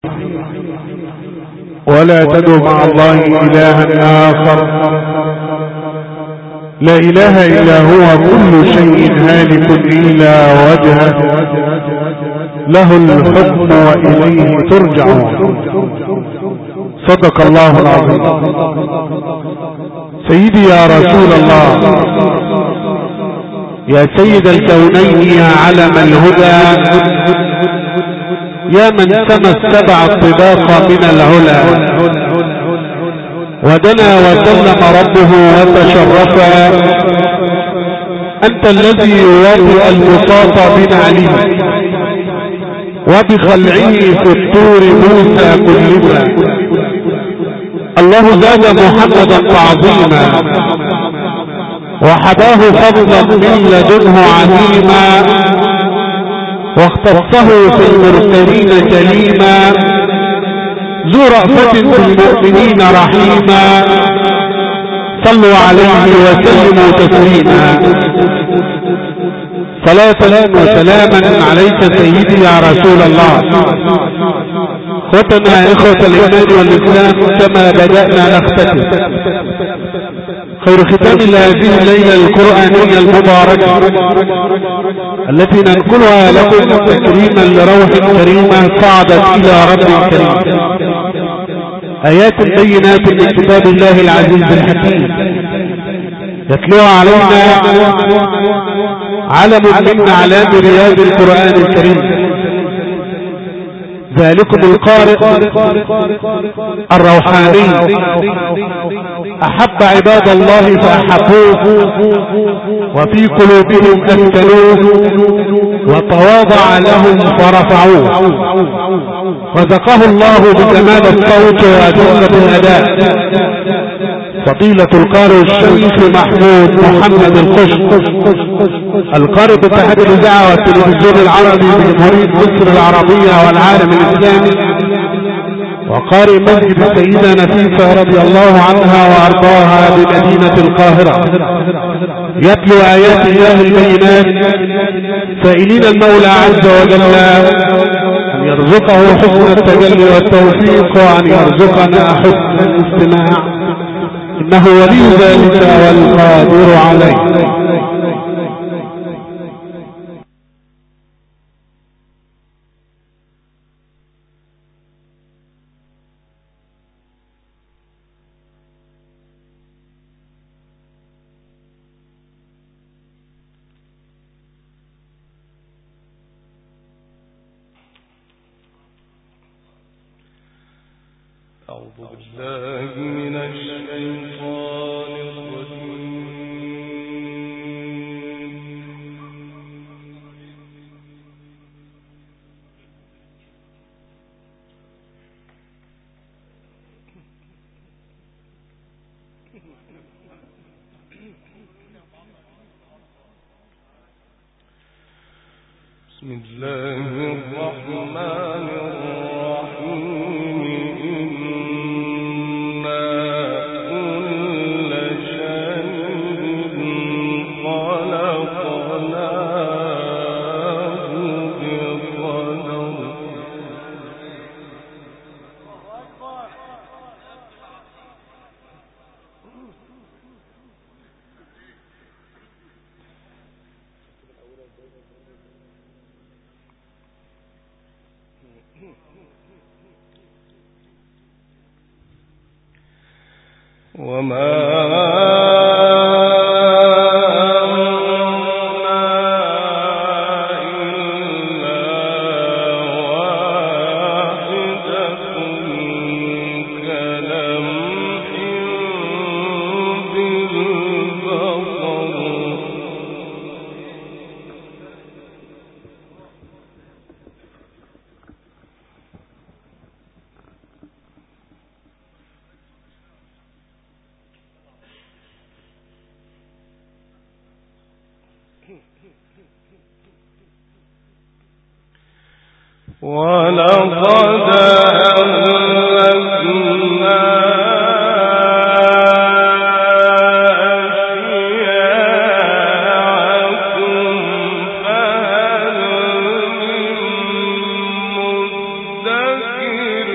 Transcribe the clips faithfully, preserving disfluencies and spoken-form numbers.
ولا تدع مع الله إلها آخر لا إله إلا هو، كل شيء هالك إلا وجهه، له الحكم وإليه ترجعون. صدق الله العظيم. سيدي يا رسول الله، يا سيد الكونين، يا علم الهدى، يا من سمى السبع الطباق من العلا، ودنا وسلم ربه وتشرفا، أنت الذي يواطئ البساط بنعله وبخلعه في الطور موسى كلما. الله زاد محمدا تعظيما وحباه فضلا من لدنه عظيما، واختصه في المرسلين كليما، ذو رأفة بالمؤمنين رحيما. صلوا عليه وسلموا تسليما. صلاة وسلاما عليك سيدي يا رسول الله. اخوتنا اخوة الايمان والاسلام، كما بدأنا نختتم خير ختام لهذه الليلة القرآنية المباركة التي ننقلها لكم تكريما لروح كريمة صعدت الى رب كريم. آيات بينات من كتاب الله العزيز الحكيم يتلوها علينا علم من أعلام رياض القرآن الكريم، ذلكم القارئ الروحاني أحب عباد الله فأحبوه، وفي قلوبهم أسكنوه، وتواضع لهم فرفعوه، رزقه الله بجمال الصوت وأدوة الأداء فضيلة القارئ الشيخ محمود محمد القشط، القارئ باتحاد الإذاعة والتلفزيون العربي بجمهورية مصر العربية والعالم الإسلامي، وقارئ مسجد السيدة نفيسة رضي الله عنها وأرضاها بمدينة القاهرة، يتلو آيات الله البينات سائلين المولى عز وجل أن يرزقه حسن التجلي والتوفيق، وأن يرزقنا حسن الاستماع، إنه ولي ذلك والقادر عليه. أعوذ بالله من الشيطان الرجيم. بسم الله الرحمن الرحيم. وما ولقد أهلكنا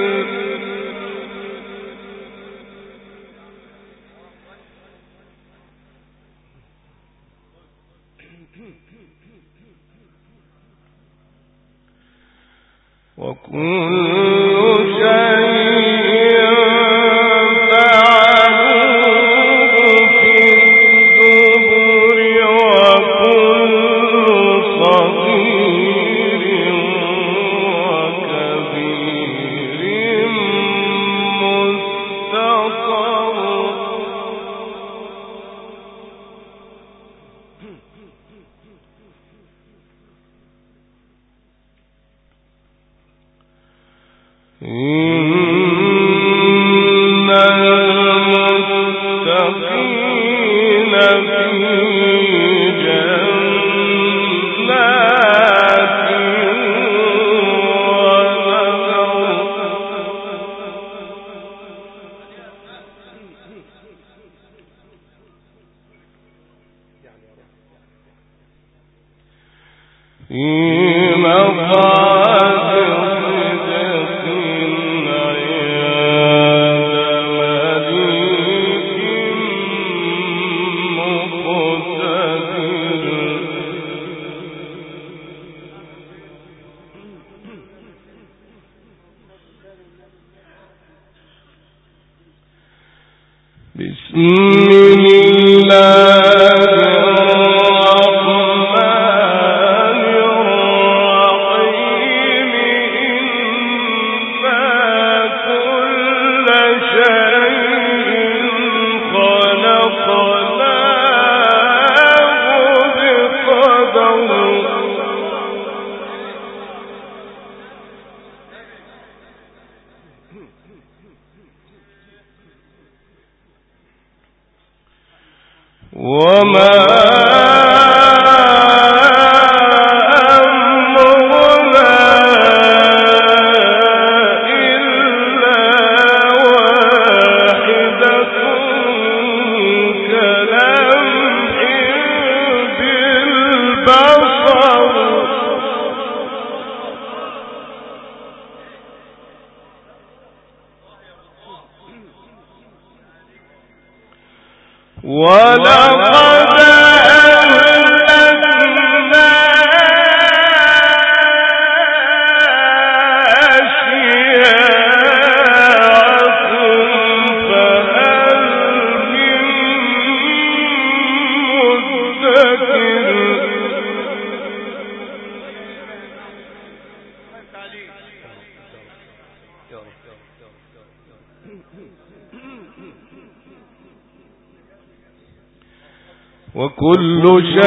وكل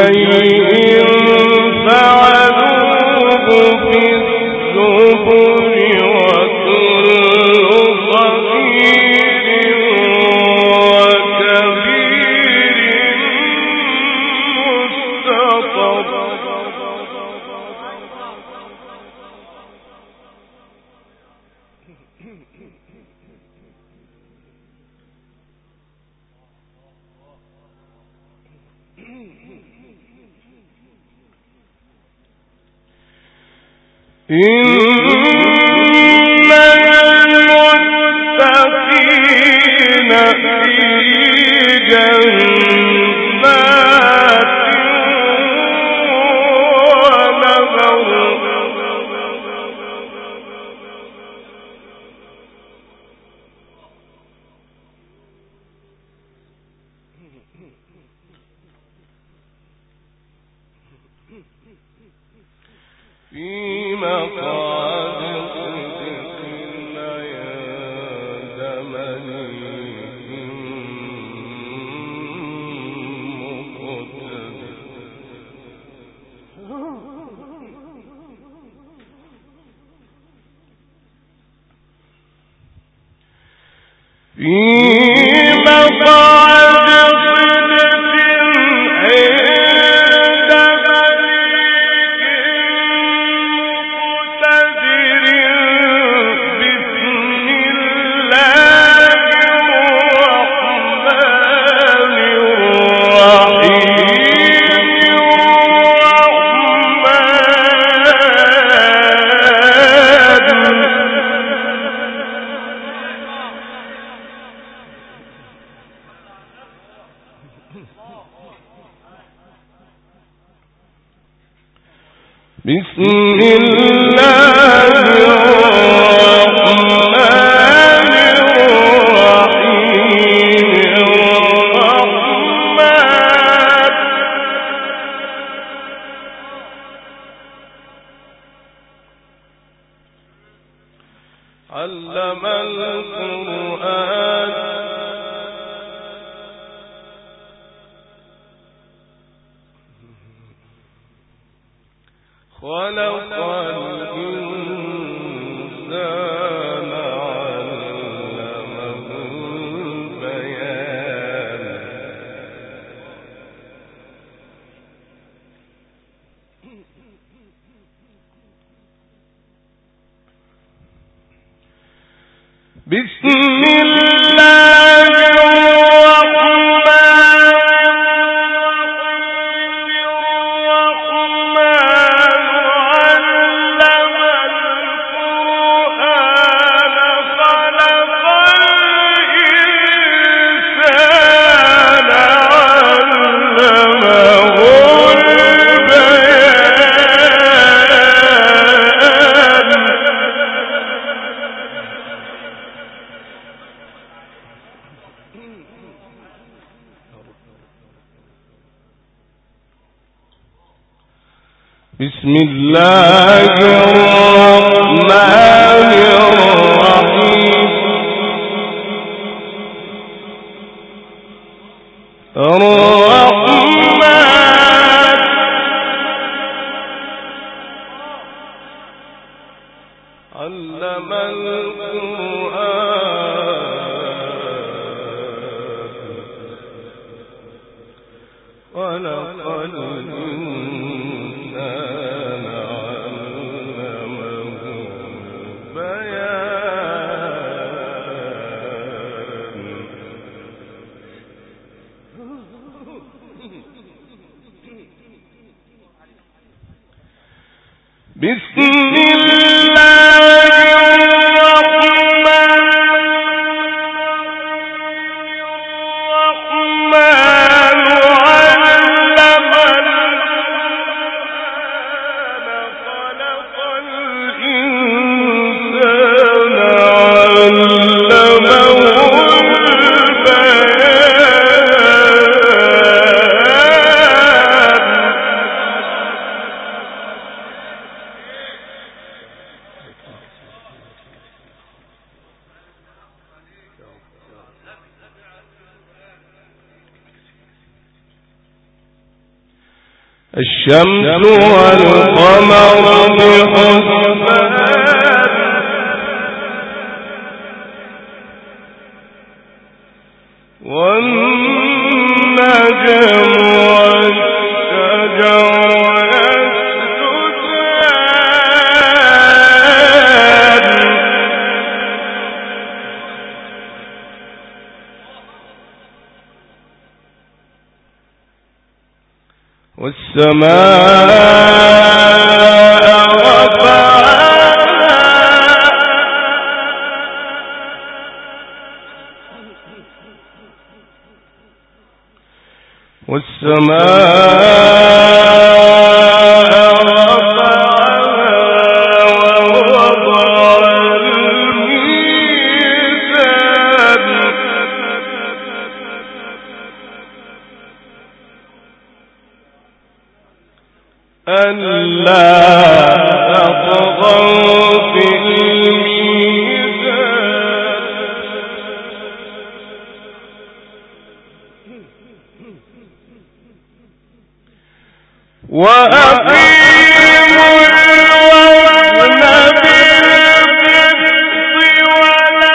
شيء فعلوه في الزبر وكل صغير وكبير مستطر إن المتقين في جنات ونهر في مقعد صدق عند مليك مقتدر في مقعد بسم الله الرحمن علم القرآن خلق الإنسان علمه البيان بسم الله بسم الله الرحمن الرحيم الرحمن علم القرآن خلق الإنسان علمه البيان بسم الله الرحمن الرحمن علم القرآن خلق الإنسان علمه الشمس والقمر بحسبان والنجم والشجر يسجدان والسماء رفعها والسماء رفعها ووضع الميزان ألا تطغوا في الميزان وأقيموا الوزن بالقسط ولا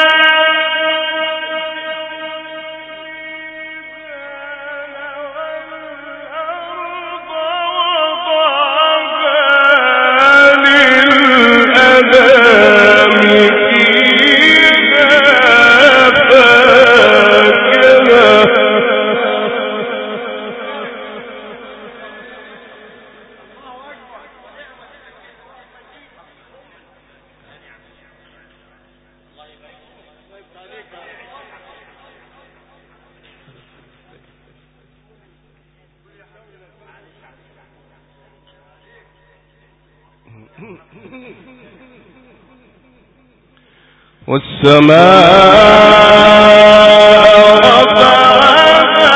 والسماء رفعها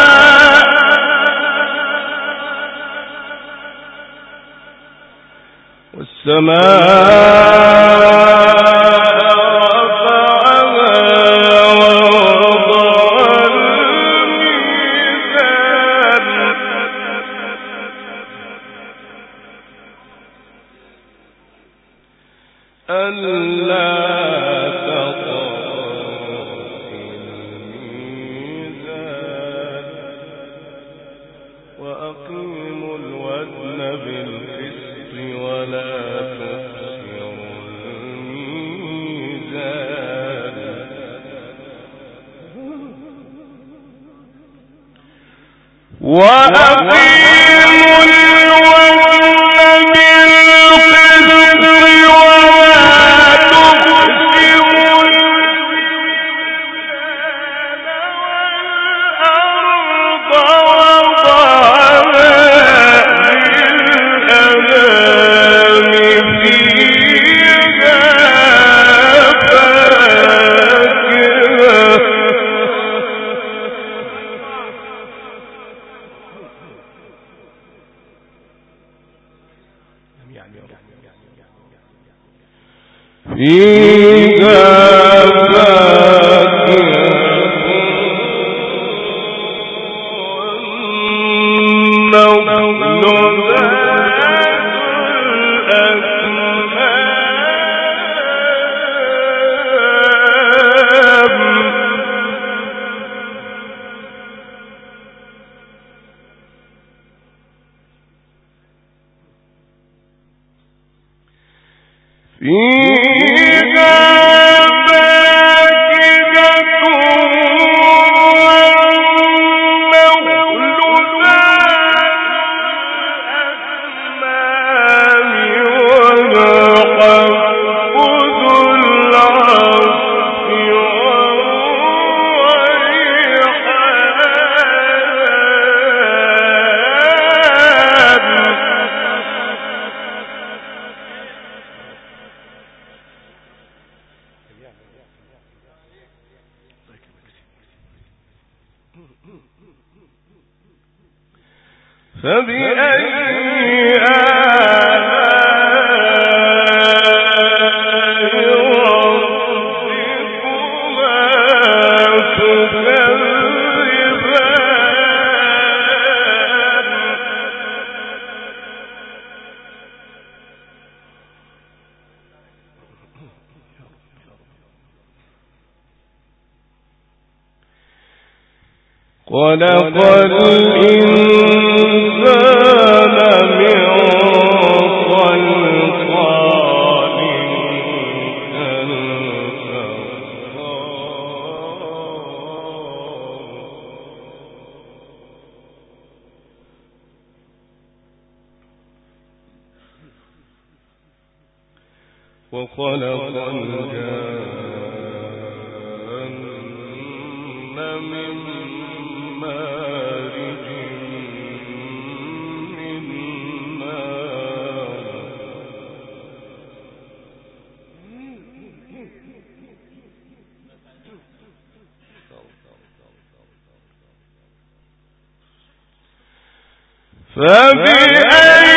والسماء خلق الإنسان من صلصال كالفخار وخلق الجن من مارج من نار فبأي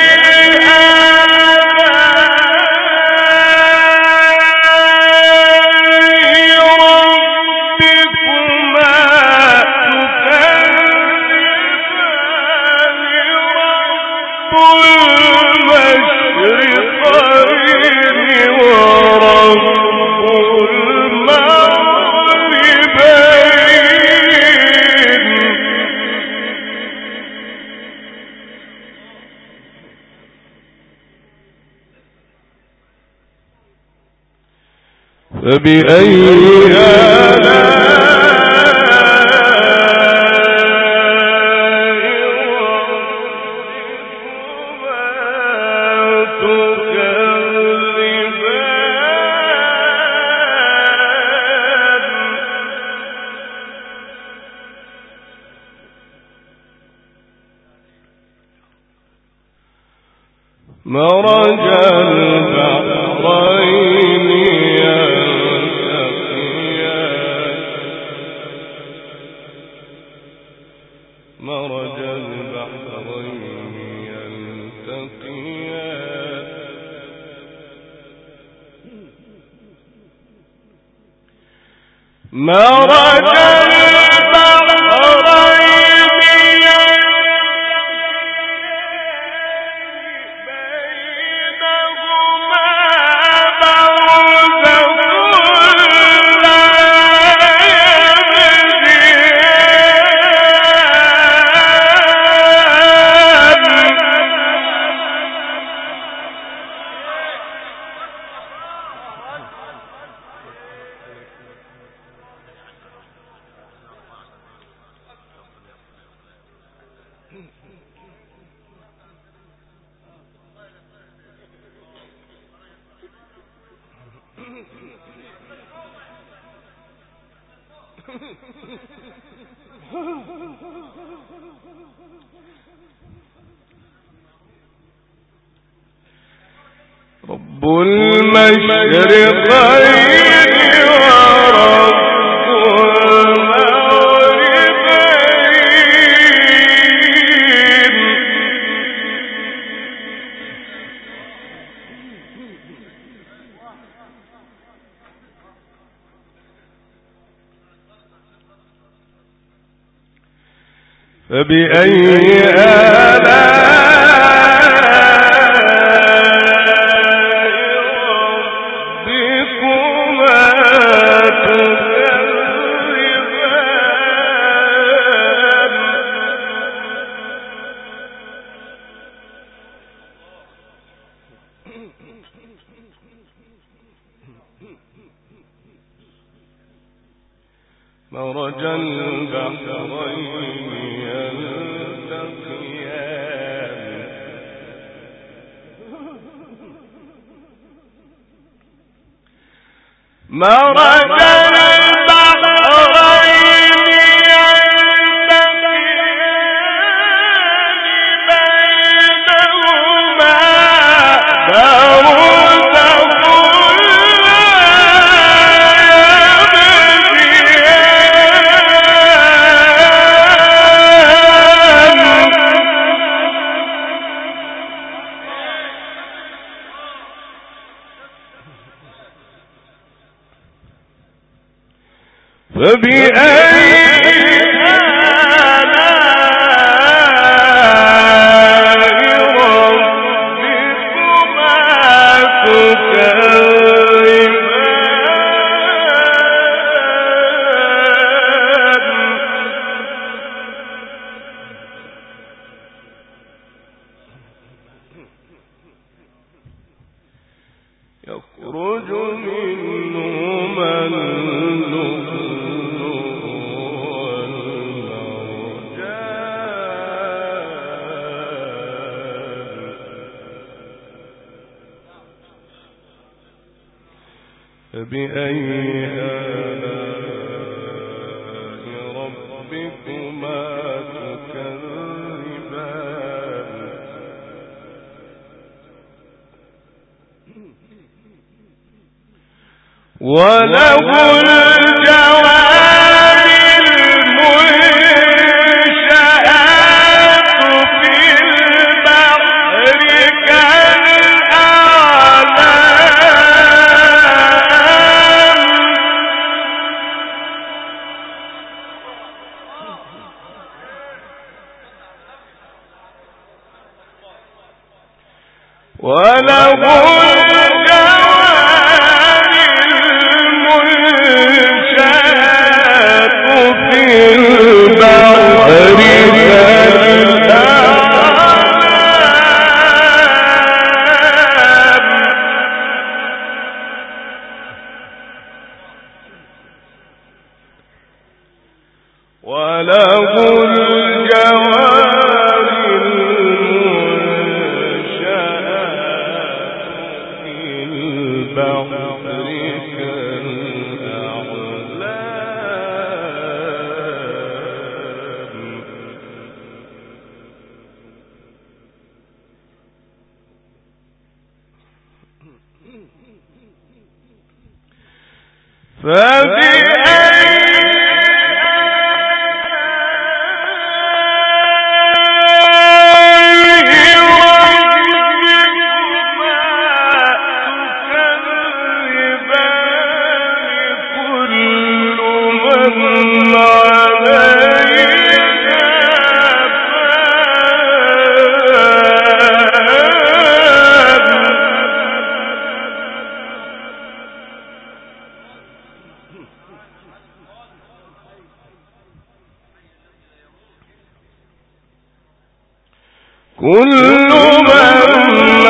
فبأي مرج البحرين يلتقيان مرج البحرين يلتقيان مرج رب المشرقين ورب فبأي مرج البحرين يلتقيان مرج يخرج منهما اللؤلؤ والمرجان فبأي آلاء ربكما تكذبان وله الجوار المنشآت في البحر كالأعلام وله كل من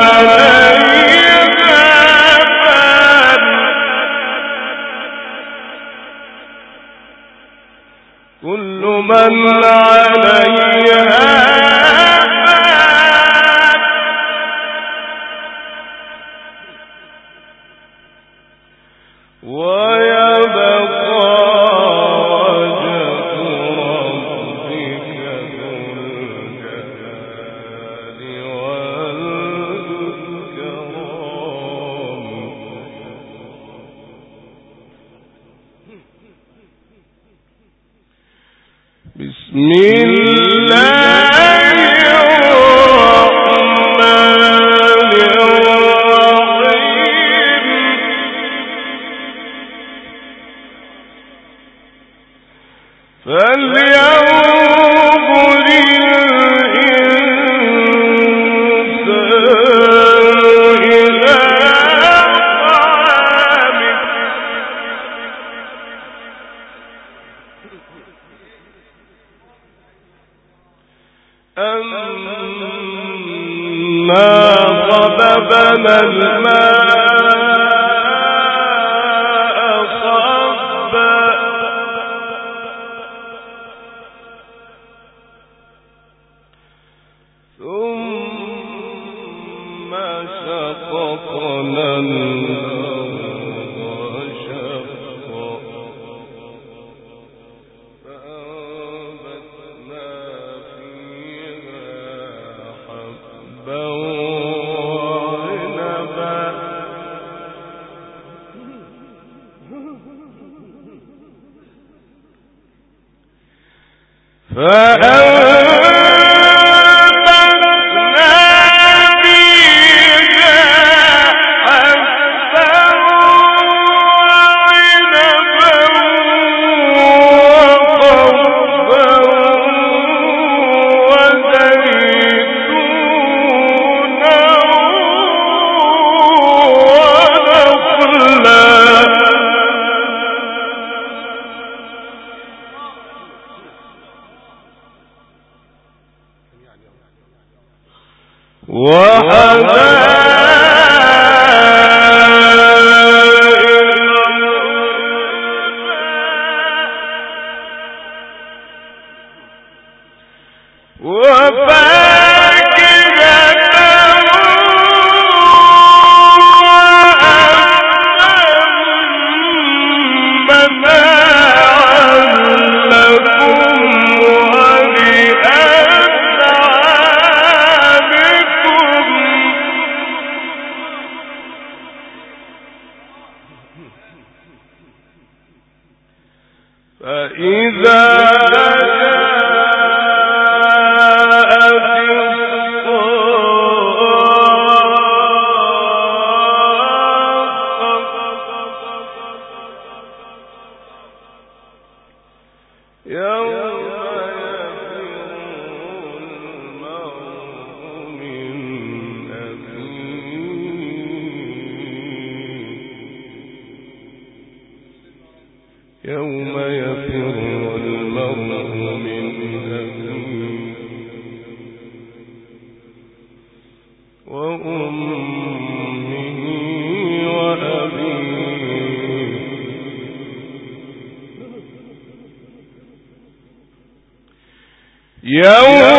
عليها فان كل من عليها فان ويبقى بسم الله صببنا الماء صبا ثم شققنا الأرض شقا فأنبتنا فيها حبا يوم يفر المرء من أخيه وأمه وأبيه يوم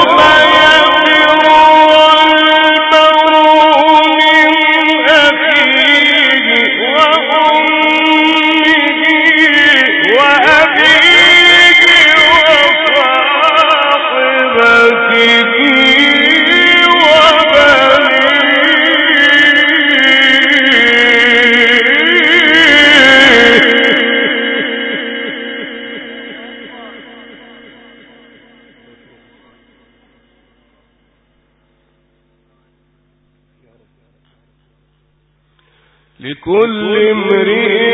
لكل امرئ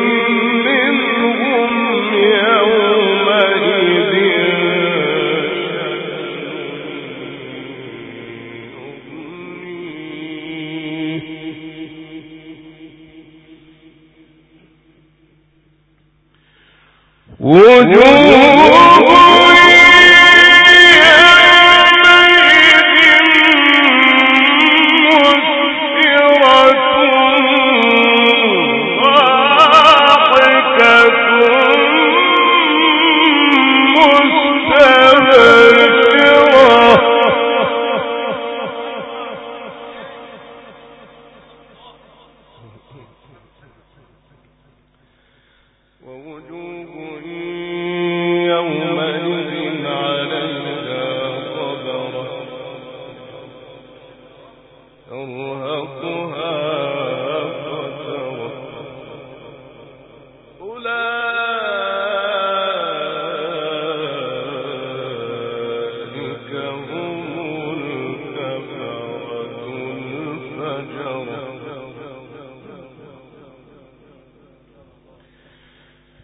منهم يومئذ وجوه أولئك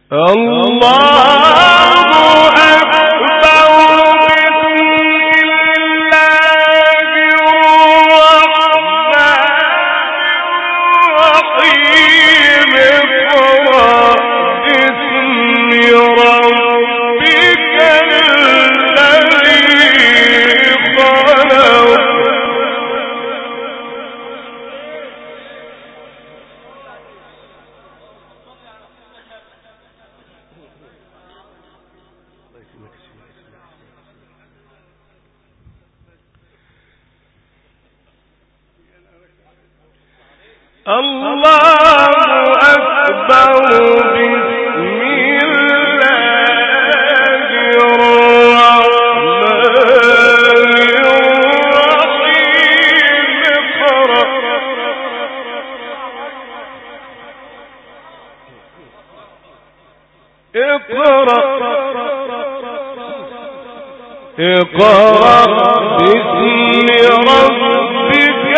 اقرأ باسم ربك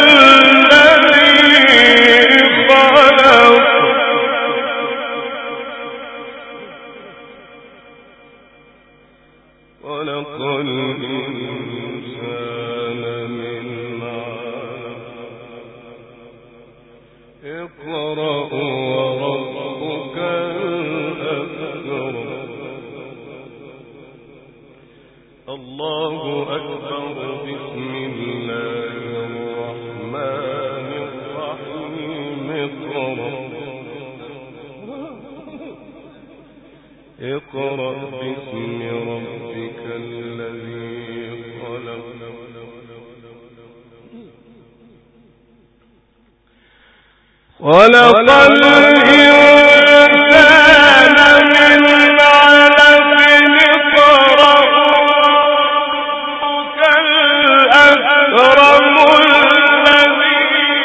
الذي خلق خلق الإنسان من علق اقرأ وربك الأكرم الله أكبر بسم الله الرحمن الرحيم اقرأ اقرأ باسم ربك الذي خلق خلق الإنسان من علق اقرأ الأكرم الذي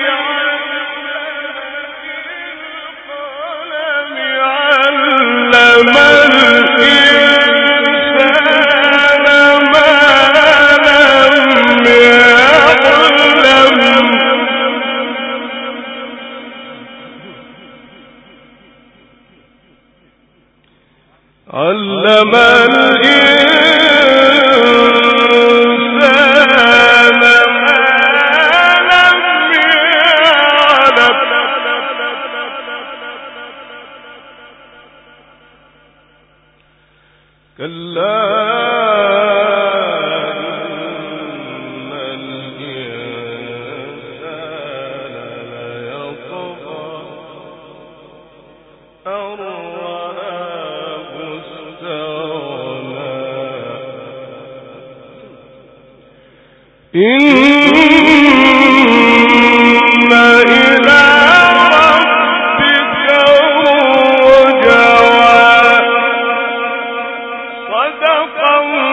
علم الإنسان ما لم يعلم علم الإنسان ما لم يعلم كلا إن الإنسان ليطغى أن رآه استغنى إن إلى ربك الرجعى صدق الله